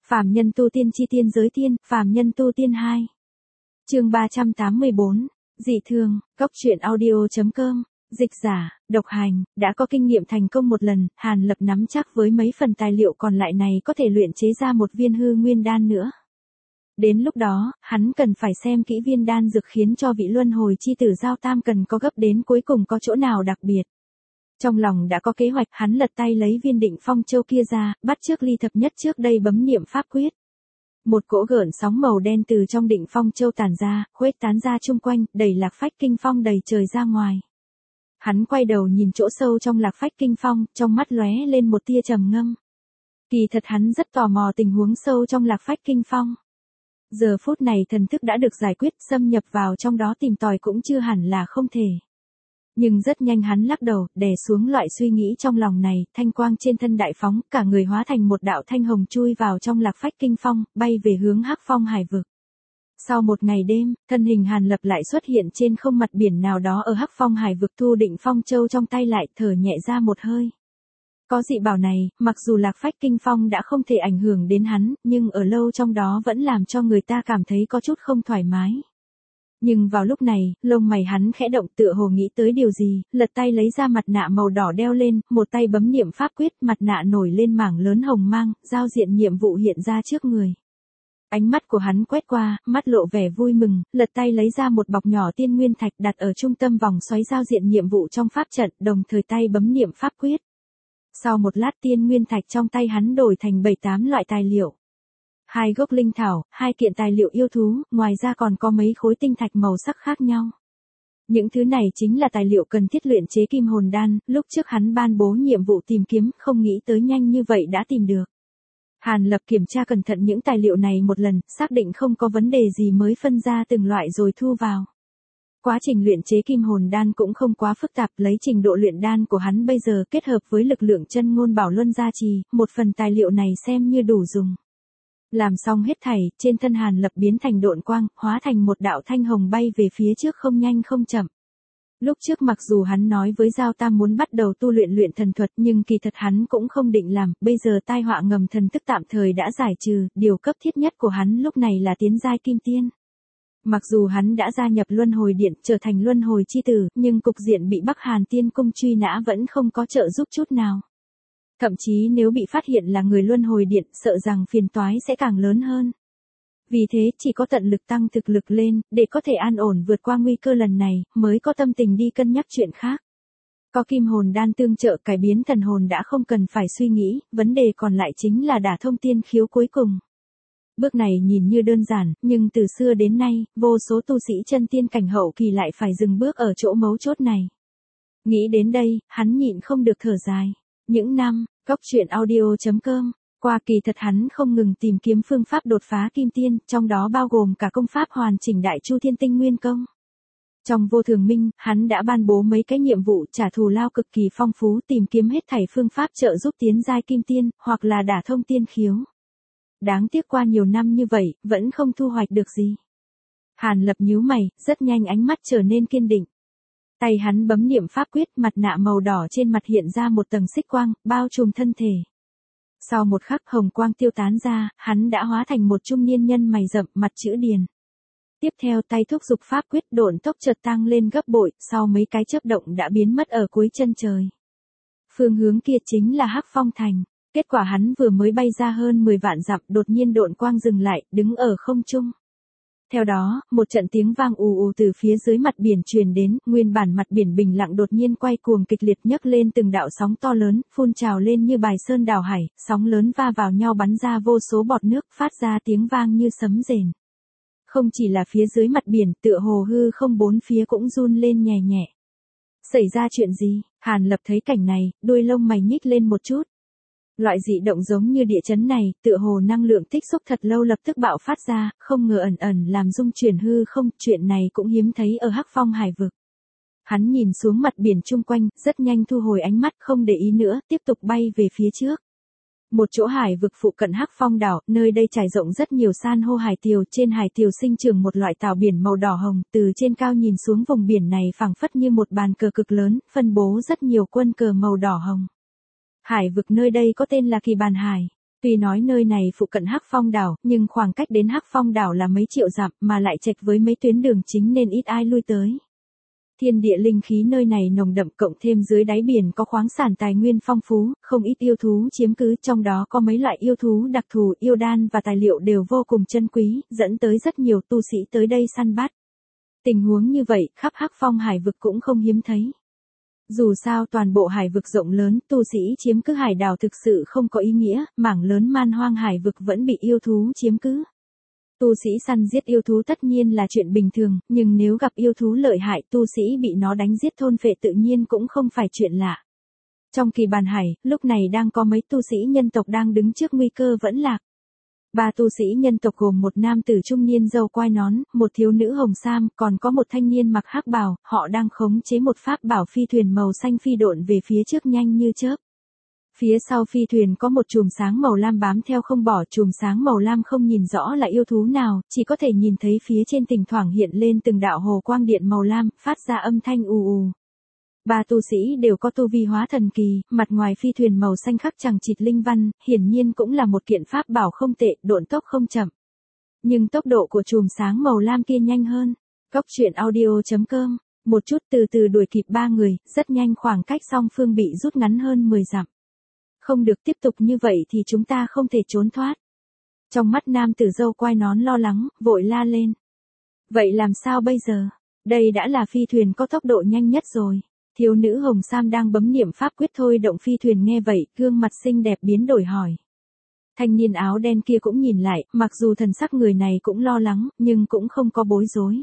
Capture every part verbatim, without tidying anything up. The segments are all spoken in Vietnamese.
Phàm nhân tu tiên chi tiên giới tiên, phàm nhân tu tiên hai. Chương ba trăm tám mươi bốn, dị thường, góc truyện audio chấm com, dịch giả, độc hành, đã có kinh nghiệm thành công một lần, Hàn Lập nắm chắc với mấy phần tài liệu còn lại này có thể luyện chế ra một viên hư nguyên đan nữa. Đến lúc đó, hắn cần phải xem kỹ viên đan dược khiến cho vị luân hồi chi tử Giao Tam cần có gấp đến cuối cùng có chỗ nào đặc biệt. Trong lòng đã có kế hoạch, hắn lật tay lấy viên định phong châu kia ra, bắt trước ly thập nhất trước đây bấm niệm pháp quyết. Một cỗ gợn sóng màu đen từ trong định phong châu tản ra, khuếch tán ra chung quanh, đẩy lạc phách kinh phong đầy trời ra ngoài. Hắn quay đầu nhìn chỗ sâu trong lạc phách kinh phong, trong mắt lóe lên một tia trầm ngâm. Kỳ thật hắn rất tò mò tình huống sâu trong lạc phách kinh phong. Giờ phút này thần thức đã được giải quyết, xâm nhập vào trong đó tìm tòi cũng chưa hẳn là không thể. Nhưng rất nhanh hắn lắc đầu, đè xuống loại suy nghĩ trong lòng này, thanh quang trên thân đại phóng, cả người hóa thành một đạo thanh hồng chui vào trong lạc phách kinh phong, bay về hướng Hắc Phong hải vực. Sau một ngày đêm, thân hình Hàn Lập lại xuất hiện trên không mặt biển nào đó ở Hắc Phong hải vực, thu định phong châu trong tay lại, thở nhẹ ra một hơi. Có dị bảo này, mặc dù lạc phách kinh phong đã không thể ảnh hưởng đến hắn, nhưng ở lâu trong đó vẫn làm cho người ta cảm thấy có chút không thoải mái. Nhưng vào lúc này, lông mày hắn khẽ động, tựa hồ nghĩ tới điều gì, lật tay lấy ra mặt nạ màu đỏ đeo lên, một tay bấm niệm pháp quyết, mặt nạ nổi lên mảng lớn hồng mang, giao diện nhiệm vụ hiện ra trước người. Ánh mắt của hắn quét qua, mắt lộ vẻ vui mừng, lật tay lấy ra một bọc nhỏ tiên nguyên thạch đặt ở trung tâm vòng xoáy giao diện nhiệm vụ trong pháp trận, đồng thời tay bấm niệm pháp quyết. Sau một lát tiên nguyên thạch trong tay hắn đổi thành bảy tám loại tài liệu. Hai gốc linh thảo, hai kiện tài liệu yêu thú, ngoài ra còn có mấy khối tinh thạch màu sắc khác nhau. Những thứ này chính là tài liệu cần thiết luyện chế kim hồn đan, lúc trước hắn ban bố nhiệm vụ tìm kiếm, không nghĩ tới nhanh như vậy đã tìm được. Hàn Lập kiểm tra cẩn thận những tài liệu này một lần, xác định không có vấn đề gì mới phân ra từng loại rồi thu vào. Quá trình luyện chế kim hồn đan cũng không quá phức tạp, lấy trình độ luyện đan của hắn bây giờ kết hợp với lực lượng chân ngôn bảo luân gia trì, một phần tài liệu này xem như đủ dùng. Làm xong hết thảy, trên thân Hàn Lập biến thành độn quang, hóa thành một đạo thanh hồng bay về phía trước không nhanh không chậm. Lúc trước mặc dù hắn nói với Giao Tam muốn bắt đầu tu luyện luyện thần thuật, nhưng kỳ thật hắn cũng không định làm, bây giờ tai họa ngầm thần thức tạm thời đã giải trừ, điều cấp thiết nhất của hắn lúc này là tiến giai kim tiên. Mặc dù hắn đã gia nhập luân hồi điện, trở thành luân hồi chi tử, nhưng cục diện bị Bắc Hàn Tiên Cung truy nã vẫn không có trợ giúp chút nào. Thậm chí nếu bị phát hiện là người luân hồi điện, sợ rằng phiền toái sẽ càng lớn hơn. Vì thế, chỉ có tận lực tăng thực lực lên, để có thể an ổn vượt qua nguy cơ lần này, mới có tâm tình đi cân nhắc chuyện khác. Có kim hồn đan tương trợ cải biến thần hồn đã không cần phải suy nghĩ, vấn đề còn lại chính là đả thông tiên khiếu cuối cùng. Bước này nhìn như đơn giản, nhưng từ xưa đến nay, vô số tu sĩ chân tiên cảnh hậu kỳ lại phải dừng bước ở chỗ mấu chốt này. Nghĩ đến đây, hắn nhịn không được thở dài. Những năm, góc truyện audio chấm com, qua kỳ thật hắn không ngừng tìm kiếm phương pháp đột phá kim tiên, trong đó bao gồm cả công pháp hoàn chỉnh Đại Chu Thiên Tinh Nguyên Công. Trong vô thường minh, hắn đã ban bố mấy cái nhiệm vụ trả thù lao cực kỳ phong phú, tìm kiếm hết thảy phương pháp trợ giúp tiến giai kim tiên, hoặc là đả thông tiên khiếu. Đáng tiếc qua nhiều năm như vậy, vẫn không thu hoạch được gì. Hàn Lập nhíu mày, rất nhanh ánh mắt trở nên kiên định. Tay hắn bấm niệm pháp quyết, mặt nạ màu đỏ trên mặt hiện ra một tầng xích quang, bao trùm thân thể. Sau một khắc hồng quang tiêu tán ra, hắn đã hóa thành một trung niên nhân mày rậm, mặt chữ điền. Tiếp theo tay thúc dục pháp quyết, độn tốc chợt tăng lên gấp bội, sau mấy cái chớp động đã biến mất ở cuối chân trời. Phương hướng kia chính là Hắc Phong thành. Kết quả hắn vừa mới bay ra hơn mười vạn dặm, đột nhiên độn quang dừng lại, đứng ở không trung. Theo đó, một trận tiếng vang ù ù từ phía dưới mặt biển truyền đến, nguyên bản mặt biển bình lặng đột nhiên quay cuồng kịch liệt, nhấc lên từng đạo sóng to lớn, phun trào lên như bài sơn đảo hải, sóng lớn va vào nhau bắn ra vô số bọt nước, phát ra tiếng vang như sấm rền. Không chỉ là phía dưới mặt biển, tựa hồ hư không bốn phía cũng run lên nhẹ nhẹ. Xảy ra chuyện gì? Hàn Lập thấy cảnh này, đuôi lông mày nhích lên một chút. Loại dị động giống như địa chấn này, tựa hồ năng lượng tích xúc thật lâu lập tức bạo phát ra, không ngờ ẩn ẩn làm rung chuyển hư không, chuyện này cũng hiếm thấy ở Hắc Phong hải vực. Hắn nhìn xuống mặt biển chung quanh, rất nhanh thu hồi ánh mắt, không để ý nữa, tiếp tục bay về phía trước. Một chỗ hải vực phụ cận Hắc Phong đảo, nơi đây trải rộng rất nhiều san hô hải tiều, trên hải tiều sinh trưởng một loại tảo biển màu đỏ hồng, từ trên cao nhìn xuống vùng biển này phẳng phất như một bàn cờ cực lớn, phân bố rất nhiều quân cờ màu đỏ hồng. Hải vực nơi đây có tên là Kỳ Bàn Hải. Tuy nói nơi này phụ cận Hắc Phong đảo, nhưng khoảng cách đến Hắc Phong đảo là mấy triệu dặm mà lại chệch với mấy tuyến đường chính nên ít ai lui tới. Thiên địa linh khí nơi này nồng đậm, cộng thêm dưới đáy biển có khoáng sản tài nguyên phong phú, không ít yêu thú chiếm cứ, trong đó có mấy loại yêu thú đặc thù, yêu đan và tài liệu đều vô cùng chân quý, dẫn tới rất nhiều tu sĩ tới đây săn bắt. Tình huống như vậy, khắp Hắc Phong hải vực cũng không hiếm thấy. Dù sao toàn bộ hải vực rộng lớn, tu sĩ chiếm cứ hải đảo thực sự không có ý nghĩa, mảng lớn man hoang hải vực vẫn bị yêu thú chiếm cứ. Tu sĩ săn giết yêu thú tất nhiên là chuyện bình thường, nhưng nếu gặp yêu thú lợi hại, tu sĩ bị nó đánh giết thôn phệ tự nhiên cũng không phải chuyện lạ. Trong Kỳ Bàn Hải, lúc này đang có mấy tu sĩ nhân tộc đang đứng trước nguy cơ vẫn lạc. Ba tu sĩ nhân tộc gồm một nam tử trung niên râu quai nón, một thiếu nữ hồng sam, còn có một thanh niên mặc hắc bào, họ đang khống chế một pháp bảo phi thuyền màu xanh phi độn về phía trước nhanh như chớp. Phía sau phi thuyền có một chùm sáng màu lam bám theo không bỏ, chùm sáng màu lam không nhìn rõ là yêu thú nào, chỉ có thể nhìn thấy phía trên thỉnh thoảng hiện lên từng đạo hồ quang điện màu lam, phát ra âm thanh ù ù. Ba tu sĩ đều có tu vi hóa thần kỳ, mặt ngoài phi thuyền màu xanh khắc chằng chịt linh văn, hiển nhiên cũng là một kiện pháp bảo không tệ, độn tốc không chậm. Nhưng tốc độ của chùm sáng màu lam kia nhanh hơn. Cốc truyện audio chấm com, một chút từ từ đuổi kịp ba người, rất nhanh khoảng cách song phương bị rút ngắn hơn mười dặm. Không được tiếp tục như vậy thì chúng ta không thể trốn thoát. Trong mắt nam tử râu quai nón lo lắng, vội la lên. Vậy làm sao bây giờ? Đây đã là phi thuyền có tốc độ nhanh nhất rồi. Thiếu nữ hồng sam đang bấm niệm pháp quyết thôi động phi thuyền nghe vậy, gương mặt xinh đẹp biến đổi hỏi. Thanh niên áo đen kia cũng nhìn lại, mặc dù thần sắc người này cũng lo lắng, nhưng cũng không có bối rối.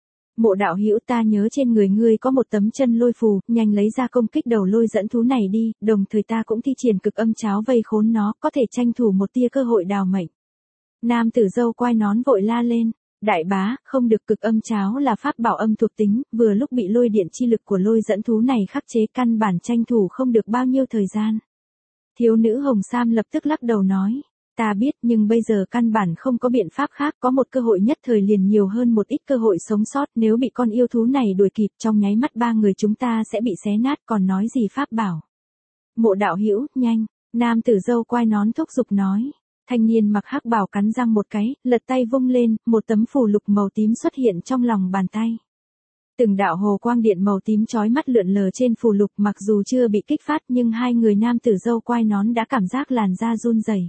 Mộ đạo hữu, ta nhớ trên người ngươi có một tấm chân lôi phù, nhanh lấy ra công kích đầu lôi dẫn thú này đi, đồng thời ta cũng thi triển cực âm cháo vây khốn nó, có thể tranh thủ một tia cơ hội đào mệnh. Nam tử râu quai nón vội la lên. Đại bá, không được, cực âm cháo là pháp bảo âm thuộc tính, vừa lúc bị lôi điện chi lực của lôi dẫn thú này khắc chế, căn bản tranh thủ không được bao nhiêu thời gian. Thiếu nữ hồng sam lập tức lắc đầu nói, ta biết nhưng bây giờ căn bản không có biện pháp khác, có một cơ hội nhất thời liền nhiều hơn một ít cơ hội sống sót, nếu bị con yêu thú này đuổi kịp trong nháy mắt ba người chúng ta sẽ bị xé nát, còn nói gì pháp bảo. Mộ đạo hữu, nhanh, nam tử râu quai nón thúc giục nói. Thanh niên mặc hắc bào cắn răng một cái, lật tay vung lên, một tấm phù lục màu tím xuất hiện trong lòng bàn tay. Từng đạo hồ quang điện màu tím chói mắt lượn lờ trên phù lục, mặc dù chưa bị kích phát nhưng hai người nam tử râu quai nón đã cảm giác làn da run rẩy.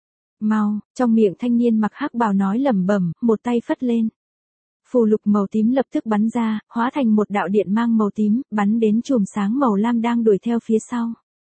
Mau, trong miệng thanh niên mặc hắc bào nói lẩm bẩm, một tay phất lên. Phù lục màu tím lập tức bắn ra, hóa thành một đạo điện mang màu tím, bắn đến chùm sáng màu lam đang đuổi theo phía sau.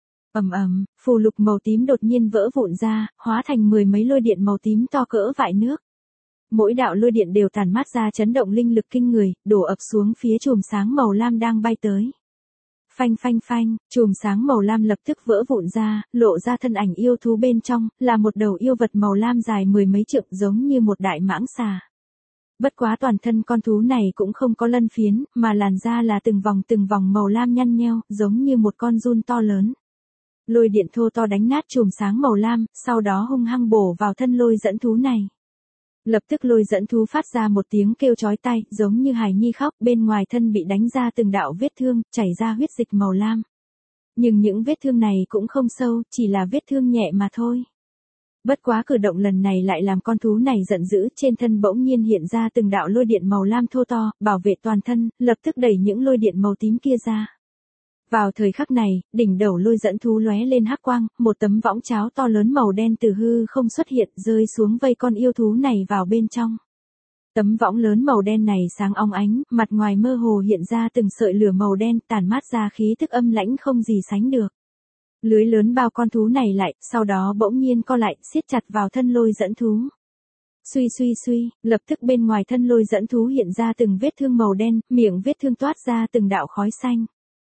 Ầm ầm, phù lục màu tím đột nhiên vỡ vụn ra, hóa thành mười mấy lôi điện màu tím to cỡ vại nước. Mỗi đạo lôi điện đều tản mát ra chấn động linh lực kinh người, đổ ập xuống phía chùm sáng màu lam đang bay tới. Phanh phanh phanh, chùm sáng màu lam lập tức vỡ vụn ra, lộ ra thân ảnh yêu thú bên trong, là một đầu yêu vật màu lam dài mười mấy trượng giống như một đại mãng xà. Bất quá toàn thân con thú này cũng không có lân phiến, mà làn da là từng vòng từng vòng màu lam nhăn nheo, giống như một con giun to lớn. Lôi điện thô to đánh nát chùm sáng màu lam, sau đó hung hăng bổ vào thân lôi dẫn thú này. Lập tức lôi dẫn thú phát ra một tiếng kêu chói tai, giống như hài nhi khóc, bên ngoài thân bị đánh ra từng đạo vết thương, chảy ra huyết dịch màu lam. Nhưng những vết thương này cũng không sâu, chỉ là vết thương nhẹ mà thôi. Bất quá cử động lần này lại làm con thú này giận dữ, trên thân bỗng nhiên hiện ra từng đạo lôi điện màu lam thô to, bảo vệ toàn thân, lập tức đẩy những lôi điện màu tím kia ra. Vào thời khắc này, đỉnh đầu lôi dẫn thú lóe lên hắc quang, một tấm võng cháo to lớn màu đen từ hư không xuất hiện, rơi xuống vây con yêu thú này vào bên trong. Tấm võng lớn màu đen này sáng óng ánh, mặt ngoài mơ hồ hiện ra từng sợi lửa màu đen, tản mát ra khí tức âm lãnh không gì sánh được. Lưới lớn bao con thú này lại, sau đó bỗng nhiên co lại, siết chặt vào thân lôi dẫn thú. Suy suy suy, lập tức bên ngoài thân lôi dẫn thú hiện ra từng vết thương màu đen, miệng vết thương toát ra từng đạo khói xanh.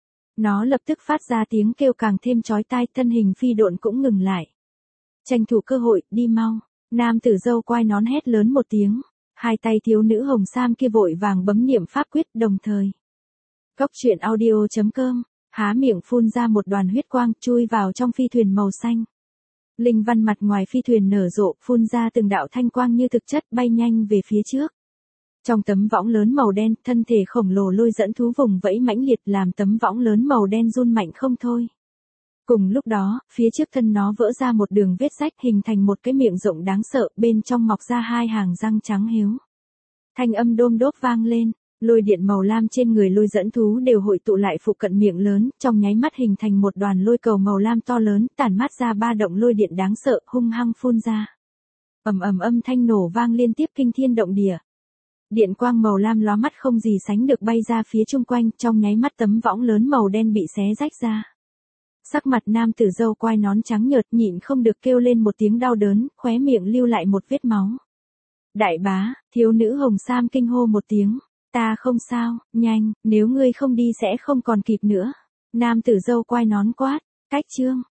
Nó lập tức phát ra tiếng kêu càng thêm chói tai, thân hình phi độn cũng ngừng lại. Tranh thủ cơ hội, đi mau. Nam tử râu quai nón hét lớn một tiếng. Hai tay thiếu nữ hồng sam kia vội vàng bấm niệm pháp quyết đồng thời. Cốc truyện audio chấm com, há miệng phun ra một đoàn huyết quang, chui vào trong phi thuyền màu xanh. Linh văn mặt ngoài phi thuyền nở rộ, phun ra từng đạo thanh quang như thực chất, bay nhanh về phía trước. Trong tấm võng lớn màu đen, thân thể khổng lồ lôi dẫn thú vùng vẫy mãnh liệt, làm tấm võng lớn màu đen run mạnh không thôi. Cùng lúc đó, phía trước thân nó vỡ ra một đường vết rách hình thành một cái miệng rộng đáng sợ, bên trong mọc ra hai hàng răng trắng hiếu. Thanh âm đôm đốp vang lên, lôi điện màu lam trên người lôi dẫn thú đều hội tụ lại phụ cận miệng lớn, trong nháy mắt hình thành một đoàn lôi cầu màu lam to lớn, tản mát ra ba động lôi điện đáng sợ, hung hăng phun ra. Ầm ầm âm thanh nổ vang liên tiếp kinh thiên động địa. Điện quang màu lam lóa mắt không gì sánh được bay ra phía chung quanh, trong nháy mắt tấm võng lớn màu đen bị xé rách ra. Sắc mặt nam tử râu quai nón trắng nhợt nhịn không được kêu lên một tiếng đau đớn, khóe miệng lưu lại một vết máu. Đại bá, thiếu nữ hồng sam kinh hô một tiếng. Ta không sao, nhanh, nếu ngươi không đi sẽ không còn kịp nữa. Nam tử râu quai nón quát, cách chương.